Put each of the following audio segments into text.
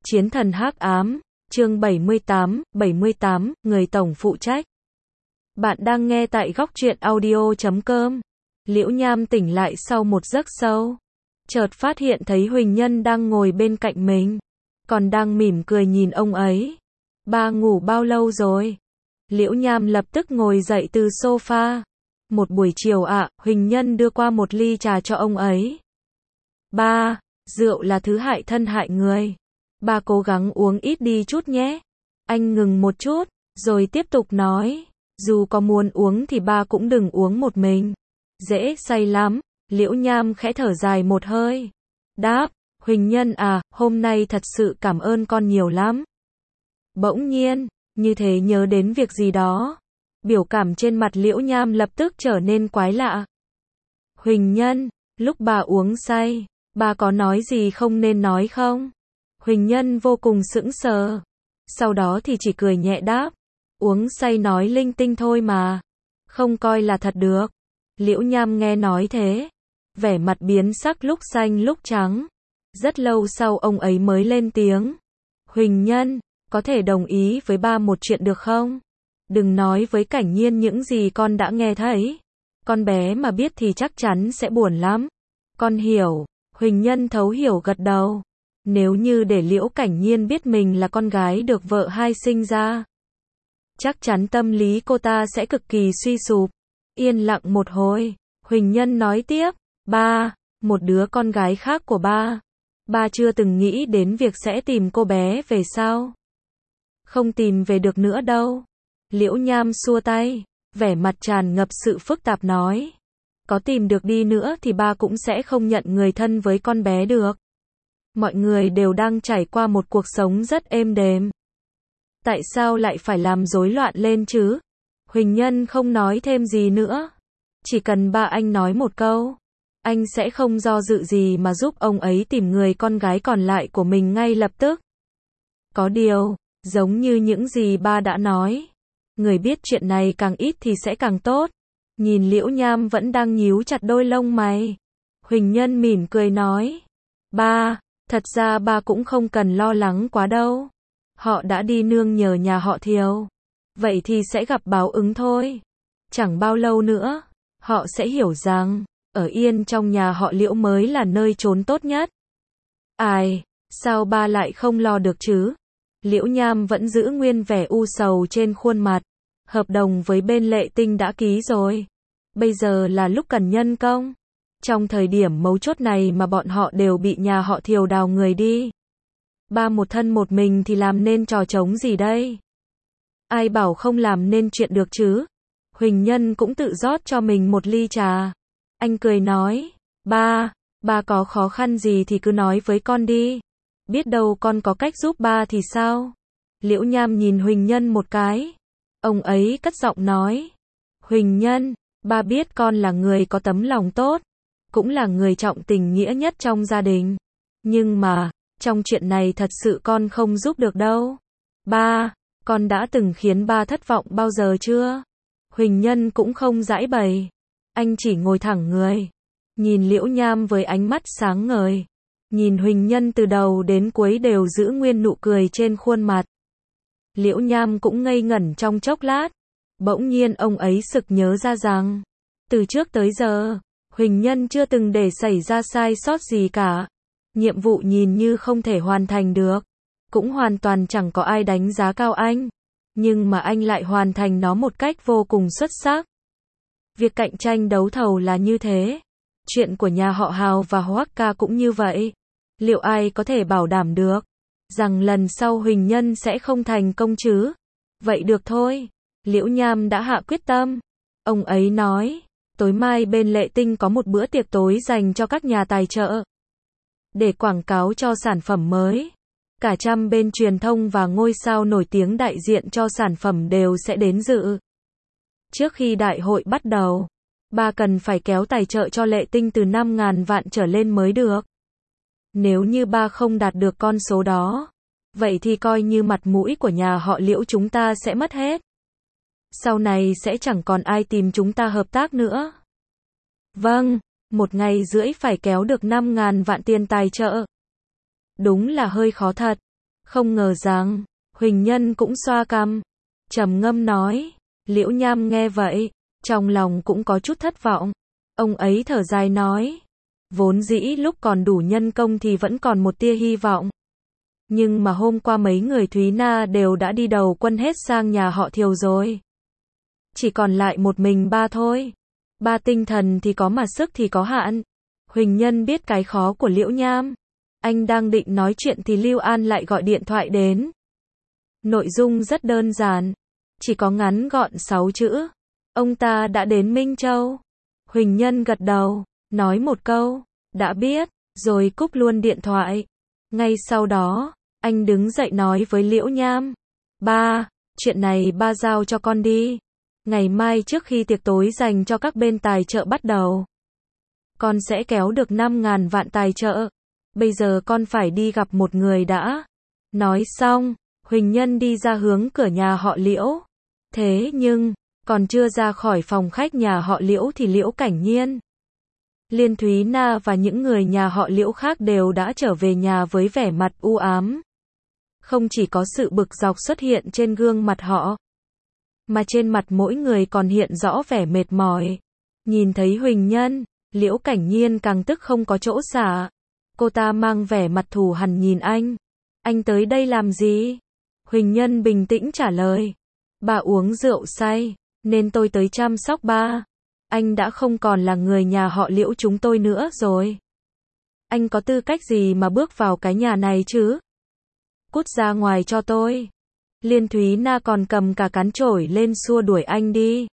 Chiến thần hắc ám, chương 78, người tổng phụ trách. Bạn đang nghe tại góc truyện audio.com. Liễu Nham tỉnh lại sau một giấc sâu. Chợt phát hiện thấy Huỳnh Nhân đang ngồi bên cạnh mình. Còn đang mỉm cười nhìn ông ấy. Ba ngủ bao lâu rồi? Liễu Nham lập tức ngồi dậy từ sofa. Một buổi chiều ạ, Huỳnh Nhân đưa qua một ly trà cho ông ấy. Ba, rượu là thứ hại thân hại người. Ba cố gắng uống ít đi chút nhé. Anh ngừng một chút, rồi tiếp tục nói. Dù có muốn uống thì ba cũng đừng uống một mình. Dễ say lắm. Liễu Nham khẽ thở dài một hơi. Đáp, Huỳnh Nhân à, hôm nay thật sự cảm ơn con nhiều lắm. Bỗng nhiên, như thế nhớ đến việc gì đó. Biểu cảm trên mặt Liễu Nham lập tức trở nên quái lạ. Huỳnh Nhân, lúc bà uống say, bà có nói gì không nên nói không? Huỳnh Nhân vô cùng sững sờ. Sau đó thì chỉ cười nhẹ đáp. Uống say nói linh tinh thôi mà. Không coi là thật được. Liễu Nham nghe nói thế. Vẻ mặt biến sắc lúc xanh lúc trắng. Rất lâu sau ông ấy mới lên tiếng. Huỳnh Nhân, có thể đồng ý với ba một chuyện được không? Đừng nói với Cảnh Nhiên những gì con đã nghe thấy. Con bé mà biết thì chắc chắn sẽ buồn lắm. Con hiểu. Huỳnh Nhân thấu hiểu gật đầu. Nếu như để Liễu Cảnh Nhiên biết mình là con gái được vợ hai sinh ra, chắc chắn tâm lý cô ta sẽ cực kỳ suy sụp. Yên lặng một hồi, Huỳnh Nhân nói tiếp, ba, một đứa con gái khác của ba. Ba chưa từng nghĩ đến việc sẽ tìm cô bé về sao? Không tìm về được nữa đâu. Liễu Nham xua tay, vẻ mặt tràn ngập sự phức tạp nói. Có tìm được đi nữa thì ba cũng sẽ không nhận người thân với con bé được. Mọi người đều đang trải qua một cuộc sống rất êm đềm. Tại sao lại phải làm rối loạn lên chứ? Huỳnh Nhân không nói thêm gì nữa. Chỉ cần ba anh nói một câu, anh sẽ không do dự gì mà giúp ông ấy tìm người con gái còn lại của mình ngay lập tức. Có điều, giống như những gì ba đã nói, người biết chuyện này càng ít thì sẽ càng tốt. Nhìn Liễu Nham vẫn đang nhíu chặt đôi lông mày. Huỳnh Nhân mỉm cười nói. Ba, thật ra ba cũng không cần lo lắng quá đâu. Họ đã đi nương nhờ nhà họ Thiều. Vậy thì sẽ gặp báo ứng thôi. Chẳng bao lâu nữa, họ sẽ hiểu rằng, ở yên trong nhà họ Liễu mới là nơi trốn tốt nhất. Ai, sao ba lại không lo được chứ? Liễu Nham vẫn giữ nguyên vẻ u sầu trên khuôn mặt. Hợp đồng với bên Lệ Tinh đã ký rồi. Bây giờ là lúc cần nhân công. Trong thời điểm mấu chốt này mà bọn họ đều bị nhà họ Thiều đào người đi. Ba một thân một mình thì làm nên trò trống gì đây? Ai bảo không làm nên chuyện được chứ? Huỳnh Nhân cũng tự rót cho mình một ly trà. Anh cười nói, ba có khó khăn gì thì cứ nói với con đi. Biết đâu con có cách giúp ba thì sao? Liễu Nham nhìn Huỳnh Nhân một cái. Ông ấy cất giọng nói, Huỳnh Nhân, ba biết con là người có tấm lòng tốt, cũng là người trọng tình nghĩa nhất trong gia đình. Nhưng mà, trong chuyện này thật sự con không giúp được đâu. Ba, con đã từng khiến ba thất vọng bao giờ chưa? Huỳnh Nhân cũng không giãi bày. Anh chỉ ngồi thẳng người. Nhìn Liễu Nham với ánh mắt sáng ngời. Nhìn Huỳnh Nhân từ đầu đến cuối đều giữ nguyên nụ cười trên khuôn mặt. Liễu Nham cũng ngây ngẩn trong chốc lát. Bỗng nhiên ông ấy sực nhớ ra rằng, từ trước tới giờ, Huỳnh Nhân chưa từng để xảy ra sai sót gì cả. Nhiệm vụ nhìn như không thể hoàn thành được. Cũng hoàn toàn chẳng có ai đánh giá cao anh. Nhưng mà anh lại hoàn thành nó một cách vô cùng xuất sắc. Việc cạnh tranh đấu thầu là như thế. Chuyện của nhà họ Hào và Hoắc Ca cũng như vậy. Liệu ai có thể bảo đảm được rằng lần sau Huỳnh Nhân sẽ không thành công chứ? Vậy được thôi. Liễu Nham đã hạ quyết tâm. Ông ấy nói, tối mai bên Lệ Tinh có một bữa tiệc tối dành cho các nhà tài trợ. Để quảng cáo cho sản phẩm mới. Cả trăm bên truyền thông và ngôi sao nổi tiếng đại diện cho sản phẩm đều sẽ đến dự. Trước khi đại hội bắt đầu, ba cần phải kéo tài trợ cho Lệ Tinh từ 5.000 vạn trở lên mới được. Nếu như ba không đạt được con số đó, vậy thì coi như mặt mũi của nhà họ Liễu chúng ta sẽ mất hết. Sau này sẽ chẳng còn ai tìm chúng ta hợp tác nữa. Vâng, một ngày rưỡi phải kéo được 5.000 vạn tiền tài trợ. Đúng là hơi khó thật. Không ngờ rằng, Huỳnh Nhân cũng xoa cằm, trầm ngâm nói. Liễu Nham nghe vậy, trong lòng cũng có chút thất vọng. Ông ấy thở dài nói. Vốn dĩ lúc còn đủ nhân công thì vẫn còn một tia hy vọng. Nhưng mà hôm qua mấy người Thúy Na đều đã đi đầu quân hết sang nhà họ Thiều rồi. Chỉ còn lại một mình ba thôi. Ba tinh thần thì có mà sức thì có hạn. Huỳnh Nhân biết cái khó của Liễu Nham. Anh đang định nói chuyện thì Lưu An lại gọi điện thoại đến. Nội dung rất đơn giản. Chỉ có ngắn gọn 6 chữ. Ông ta đã đến Minh Châu. Huỳnh Nhân gật đầu, nói một câu, đã biết, rồi cúp luôn điện thoại. Ngay sau đó, anh đứng dậy nói với Liễu Nham. Ba, chuyện này ba giao cho con đi. Ngày mai trước khi tiệc tối dành cho các bên tài trợ bắt đầu, con sẽ kéo được 5.000 vạn tài trợ. Bây giờ con phải đi gặp một người đã. Nói xong, Huỳnh Nhân đi ra hướng cửa nhà họ Liễu. Thế nhưng, còn chưa ra khỏi phòng khách nhà họ Liễu thì Liễu Cảnh Nhiên, Liên Thúy Na và những người nhà họ Liễu khác đều đã trở về nhà với vẻ mặt u ám. Không chỉ có sự bực dọc xuất hiện trên gương mặt họ, mà trên mặt mỗi người còn hiện rõ vẻ mệt mỏi. Nhìn thấy Huỳnh Nhân, Liễu Cảnh Nhiên càng tức không có chỗ xả. Cô ta mang vẻ mặt thù hằn nhìn anh. Anh tới đây làm gì? Huỳnh Nhân bình tĩnh trả lời. Ba uống rượu say, nên tôi tới chăm sóc ba. Anh đã không còn là người nhà họ Liễu chúng tôi nữa rồi. Anh có tư cách gì mà bước vào cái nhà này chứ? Cút ra ngoài cho tôi. Liên Thúy Na còn cầm cả cán chổi lên xua đuổi anh đi.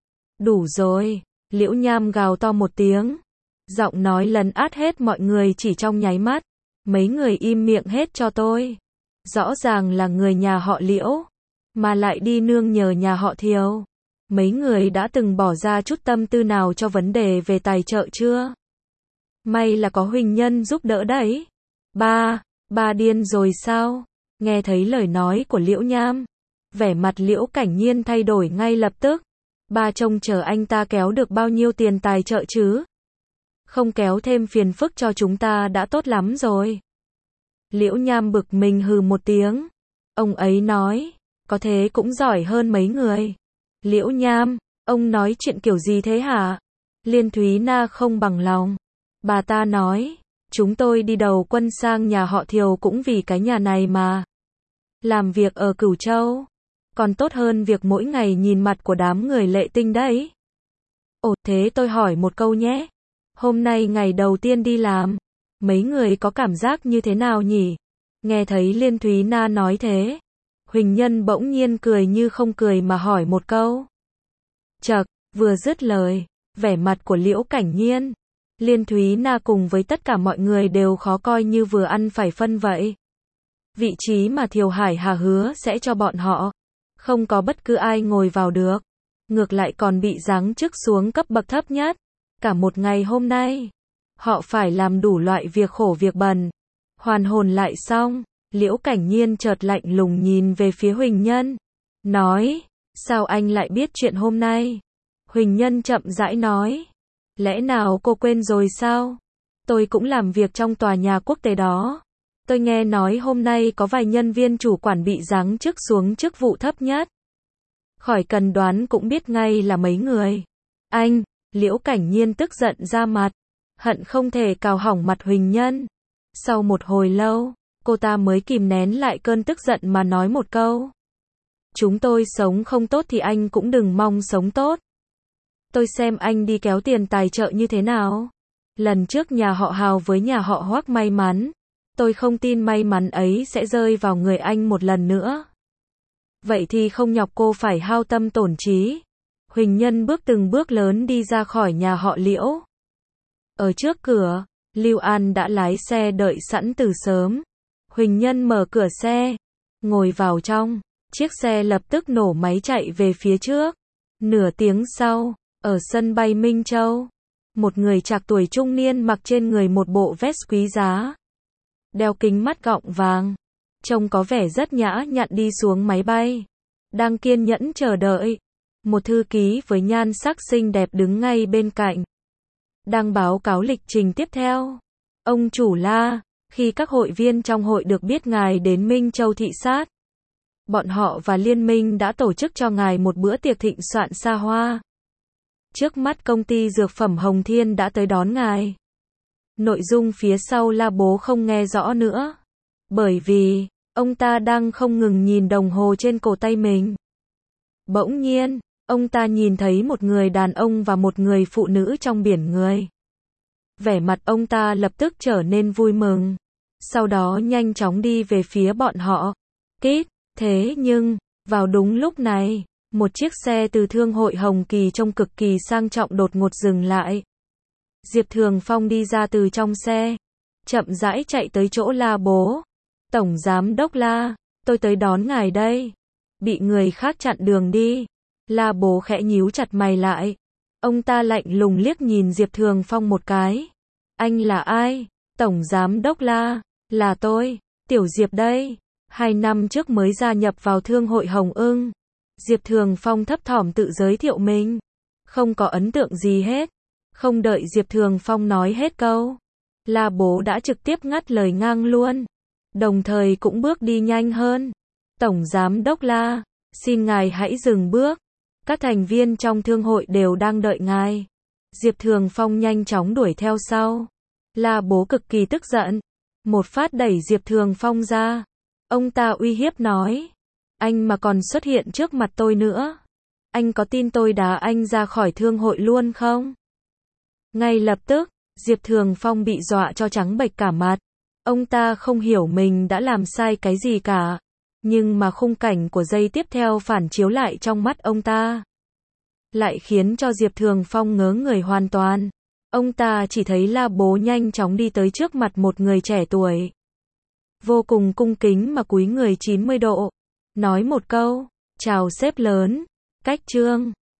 Đủ rồi. Liễu Nham gào to một tiếng. Giọng nói lấn át hết mọi người chỉ trong nháy mắt. Mấy người im miệng hết cho tôi. Rõ ràng là người nhà họ Liễu, mà lại đi nương nhờ nhà họ Thiều. Mấy người đã từng bỏ ra chút tâm tư nào cho vấn đề về tài trợ chưa? May là có Huỳnh Nhân giúp đỡ đấy. Ba điên rồi sao? Nghe thấy lời nói của Liễu Nham, vẻ mặt Liễu Cảnh Nhiên thay đổi ngay lập tức. Ba trông chờ anh ta kéo được bao nhiêu tiền tài trợ chứ? Không kéo thêm phiền phức cho chúng ta đã tốt lắm rồi. Liễu Nham bực mình hừ một tiếng. Ông ấy nói, có thế cũng giỏi hơn mấy người. Liễu Nham, ông nói chuyện kiểu gì thế hả? Liên Thúy Na không bằng lòng. Bà ta nói, chúng tôi đi đầu quân sang nhà họ Thiều cũng vì cái nhà này mà. Làm việc ở Cửu Châu, còn tốt hơn việc mỗi ngày nhìn mặt của đám người lệ tinh đấy. Ồ, thế tôi hỏi một câu nhé. Hôm nay ngày đầu tiên đi làm, mấy người có cảm giác như thế nào nhỉ? Nghe thấy Liên Thúy Na nói thế, Huỳnh Nhân bỗng nhiên cười như không cười mà hỏi một câu. Chậc, vừa dứt lời, vẻ mặt của Liễu Cảnh Nhiên, Liên Thúy Na cùng với tất cả mọi người đều khó coi như vừa ăn phải phân vậy. Vị trí mà Thiều Hải Hà hứa sẽ cho bọn họ, không có bất cứ ai ngồi vào được. Ngược lại còn bị giáng chức xuống cấp bậc thấp nhất. Cả một ngày hôm nay, họ phải làm đủ loại việc khổ việc bần. Hoàn hồn lại xong, Liễu Cảnh Nhiên chợt lạnh lùng nhìn về phía Huỳnh Nhân. Nói, sao anh lại biết chuyện hôm nay? Huỳnh Nhân chậm rãi nói. Lẽ nào cô quên rồi sao? Tôi cũng làm việc trong tòa nhà quốc tế đó. Tôi nghe nói hôm nay có vài nhân viên chủ quản bị giáng chức xuống chức vụ thấp nhất. Khỏi cần đoán cũng biết ngay là mấy người. Anh, Liễu Cảnh Nhiên tức giận ra mặt, hận không thể cào hỏng mặt Huỳnh Nhân. Sau một hồi lâu, cô ta mới kìm nén lại cơn tức giận mà nói một câu. Chúng tôi sống không tốt thì anh cũng đừng mong sống tốt. Tôi xem anh đi kéo tiền tài trợ như thế nào. Lần trước nhà họ Hào với nhà họ Hoắc may mắn, tôi không tin may mắn ấy sẽ rơi vào người anh một lần nữa. Vậy thì không nhọc cô phải hao tâm tổn trí. Huỳnh Nhân bước từng bước lớn đi ra khỏi nhà họ Liễu. Ở trước cửa, Lưu An đã lái xe đợi sẵn từ sớm. Huỳnh Nhân mở cửa xe, ngồi vào trong, chiếc xe lập tức nổ máy chạy về phía trước. Nửa tiếng sau, ở sân bay Minh Châu, một người trạc tuổi trung niên mặc trên người một bộ vest quý giá, đeo kính mắt gọng vàng, trông có vẻ rất nhã nhặn đi xuống máy bay, đang kiên nhẫn chờ đợi. Một thư ký với nhan sắc xinh đẹp đứng ngay bên cạnh, đang báo cáo lịch trình tiếp theo. Ông chủ La, Khi các hội viên trong hội được biết ngài đến Minh Châu thị sát, bọn họ và liên minh đã tổ chức cho ngài một bữa tiệc thịnh soạn xa hoa. Trước mắt công ty dược phẩm Hồng Thiên đã tới đón ngài. Nội dung phía sau La Bố không nghe rõ nữa, bởi vì ông ta đang không ngừng nhìn đồng hồ trên cổ tay mình. Bỗng nhiên, ông ta nhìn thấy một người đàn ông và một người phụ nữ trong biển người. Vẻ mặt ông ta lập tức trở nên vui mừng, sau đó nhanh chóng đi về phía bọn họ. Kít, thế nhưng, vào đúng lúc này, một chiếc xe từ thương hội Hồng Kỳ trông cực kỳ sang trọng đột ngột dừng lại. Diệp Thường Phong đi ra từ trong xe, chậm rãi chạy tới chỗ La Bố. Tổng giám đốc La, tôi tới đón ngài đây. Bị người khác chặn đường đi. La Bố khẽ nhíu chặt mày lại. Ông ta lạnh lùng liếc nhìn Diệp Thường Phong một cái. Anh là ai? Tổng giám đốc La, là tôi, Tiểu Diệp đây. 2 năm trước mới gia nhập vào thương hội Hồng Ưng. Diệp Thường Phong thấp thỏm tự giới thiệu mình. Không có ấn tượng gì hết. Không đợi Diệp Thường Phong nói hết câu, La Bố đã trực tiếp ngắt lời ngang luôn. Đồng thời cũng bước đi nhanh hơn. Tổng giám đốc La, xin ngài hãy dừng bước. Các thành viên trong thương hội đều đang đợi ngài. Diệp Thường Phong nhanh chóng đuổi theo sau. La Bố cực kỳ tức giận. Một phát đẩy Diệp Thường Phong ra. Ông ta uy hiếp nói. Anh mà còn xuất hiện trước mặt tôi nữa. Anh có tin tôi đá anh ra khỏi thương hội luôn không? Ngay lập tức, Diệp Thường Phong bị dọa cho trắng bệch cả mặt. Ông ta không hiểu mình đã làm sai cái gì cả. Nhưng mà khung cảnh của giây tiếp theo phản chiếu lại trong mắt ông ta, lại khiến cho Diệp Thường Phong ngớ người hoàn toàn. Ông ta chỉ thấy La Bố nhanh chóng đi tới trước mặt một người trẻ tuổi. Vô cùng cung kính mà cúi người 90 độ. Nói một câu, chào sếp lớn, cách trương.